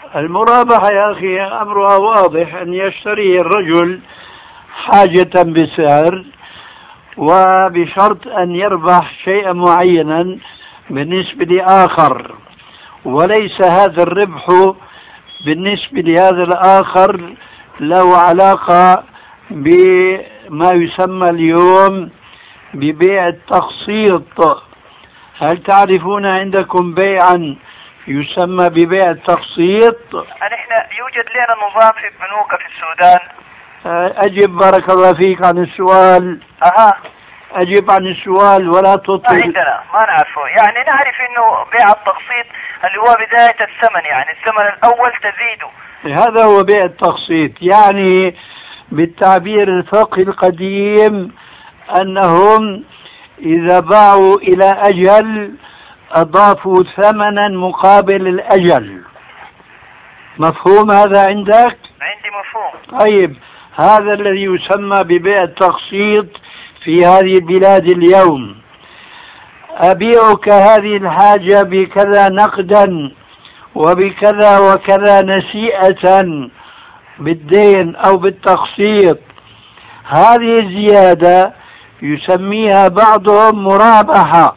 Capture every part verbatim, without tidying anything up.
المرابحة يا أخي أمرها واضح، أن يشتري الرجل حاجة بسعر وبشرط أن يربح شيئا معينا بالنسبة لآخر، وليس هذا الربح بالنسبة لهذا الآخر له علاقة بما يسمى اليوم ببيع التقسيط. هل تعرفون عندكم بيعا يسمى ببيع التقسيط؟ نحن يوجد لنا نظام في البنوك في السودان. أجب بارك الله فيك عن السؤال. أها أجب عن السؤال ولا تطل. ما عندنا، ما نعرفه. يعني نعرف إنه بيع التقسيط اللي هو بداية الثمن، يعني الثمن الأول تزيده. هذا هو بيع التقسيط، يعني بالتعبير الفقهي القديم أنهم إذا باعوا إلى أجل أضافوا ثمنا مقابل الأجل. مفهوم هذا عندك؟ عندي مفهوم. طيب، هذا الذي يسمى ببيع التقسيط في هذه البلاد اليوم. أبيعك هذه الحاجة بكذا نقدا وبكذا وكذا نسيئة بالدين أو بالتقسيط. هذه الزيادة يسميها بعضهم مرابحة.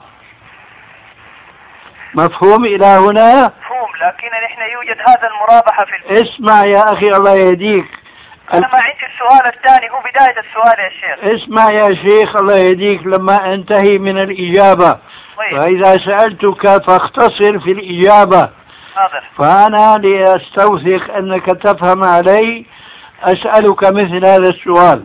مفهوم إلى هنا؟ مفهوم، لكن نحن يوجد هذا المرابحة في البلد. اسمع يا أخي الله يهديك، أنا ما عندي السؤال الثاني، هو بداية السؤال يا شيخ. اسمع يا شيخ الله يهديك لما انتهي من الإجابة. طيب. فإذا سألتك فاختصر في الإجابة. حاضر. فأنا لأستوثق أنك تفهم علي أسألك مثل هذا السؤال،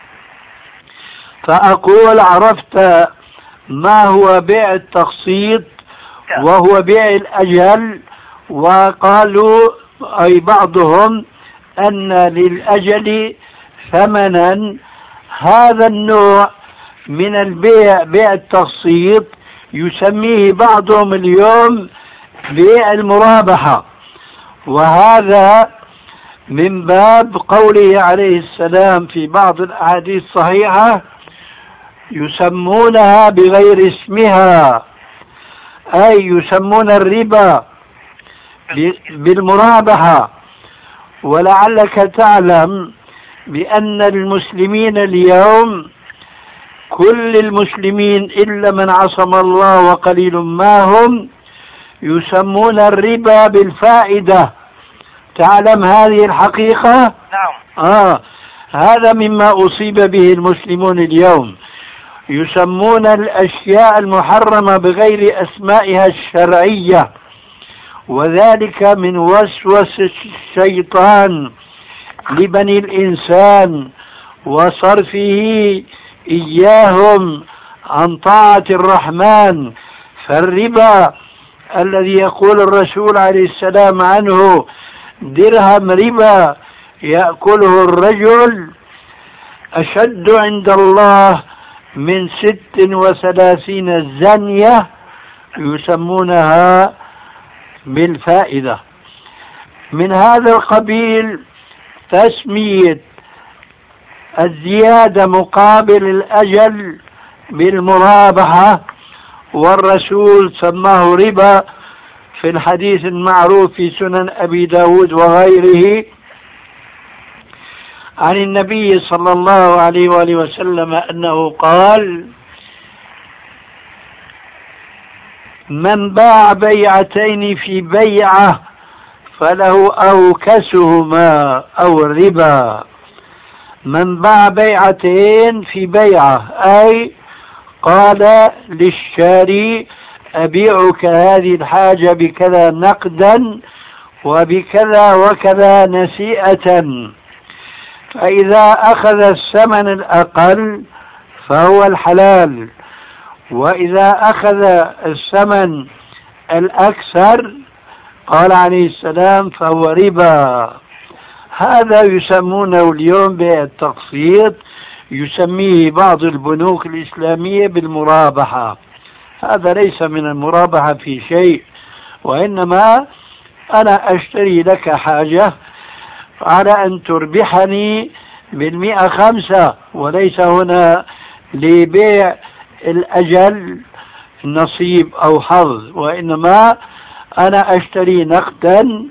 فأقول عرفت ما هو بيع التقسيط وهو بيع الأجل؟ وقالوا أي بعضهم أن للأجل ثمنا. هذا النوع من البيع بيع التقسيط يسميه بعضهم اليوم بيع المرابحة، وهذا من باب قوله عليه السلام في بعض الأحاديث الصحيحة يسمونها بغير اسمها، أي يسمون الربا بالمرابحة. ولعلك تعلم بأن المسلمين اليوم كل المسلمين إلا من عصم الله وقليل ما هم يسمون الربا بالفائدة. تعلم هذه الحقيقة؟ نعم. آه هذا مما أصيب به المسلمون اليوم، يسمون الأشياء المحرمة بغير أسمائها الشرعية، وذلك من وسوس الشيطان لبني الإنسان وصرفه إياهم عن طاعة الرحمن. فالربا الذي يقول الرسول عليه السلام عنه درهم ربا يأكله الرجل أشد عند الله من ست وثلاثين زنية يسمونها بالفائدة. من هذا القبيل تسمية الزيادة مقابل الأجل بالمرابحة، والرسول سماه ربا في الحديث المعروف في سنن أبي داود وغيره عن النبي صلى الله عليه وآله وسلم أنه قال: من باع بيعتين في بيعة فله أوكسهما أو الربا. من باع بيعتين في بيعة أي قال للشاري أبيعك هذه الحاجة بكذا نقدا وبكذا وكذا نسيئة، فإذا أخذ الثمن الأقل فهو الحلال، وإذا أخذ الثمن الأكثر قال عليه السلام فهو ربا. هذا يسمونه اليوم بيع التقسيط، يسميه بعض البنوك الإسلامية بالمرابحة. هذا ليس من المرابحة في شيء، وإنما أنا أشتري لك حاجة على أن تربحني بالمئة خمسة، وليس هنا لبيع الأجل نصيب أو حظ، وإنما أنا أشتري نقدا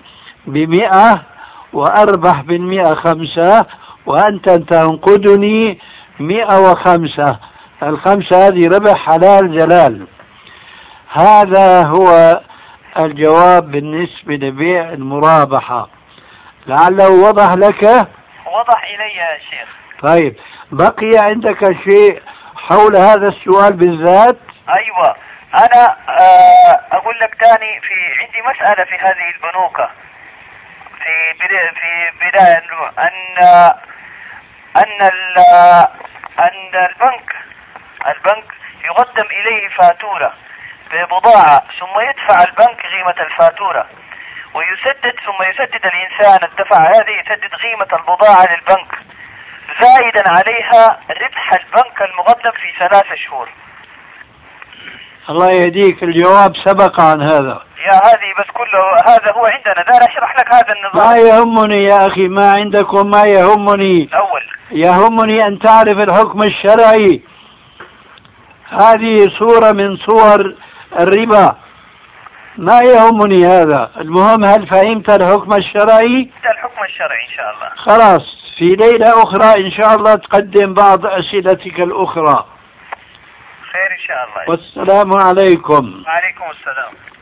بمئة وأربح بالمئة خمسة، وأنت تنقدني مئة وخمسة، الخمسة هذه ربح حلال جلال. هذا هو الجواب بالنسبة لبيع المرابحة. لعله وضح لك. وضح إلي يا شيخ. طيب، بقي عندك شيء حول هذا السؤال بالذات؟ أيوة، أنا أقول لك تاني، في عندي مسألة في هذه البنوك في في بداية أن أن أن البنك البنك يقدم إليه فاتورة ببضاعة، ثم يدفع البنك قيمة الفاتورة ويسدد، ثم يسدد الإنسان الدفع هذه يسدد قيمة البضاعة للبنك زائدا عليها ربح البنك المقدم في ثلاثة شهور. الله يهديك، الجواب سبق عن هذا. يا هذه بس كله هذا هو عندنا، دار أشرح لك هذا النظام. ما يهمني يا أخي ما عندكم، ما يهمني أول يهمني أن تعرف الحكم الشرعي. هذه صورة من صور الربا، ما يهمني هذا. المهم هل فهمت الحكم الشرعي؟ الحكم الشرعي إن شاء الله. خلاص، في ليلة أخرى إن شاء الله تقدم بعض أسئلتك الأخرى. خير إن شاء الله. والسلام عليكم. وعليكم السلام.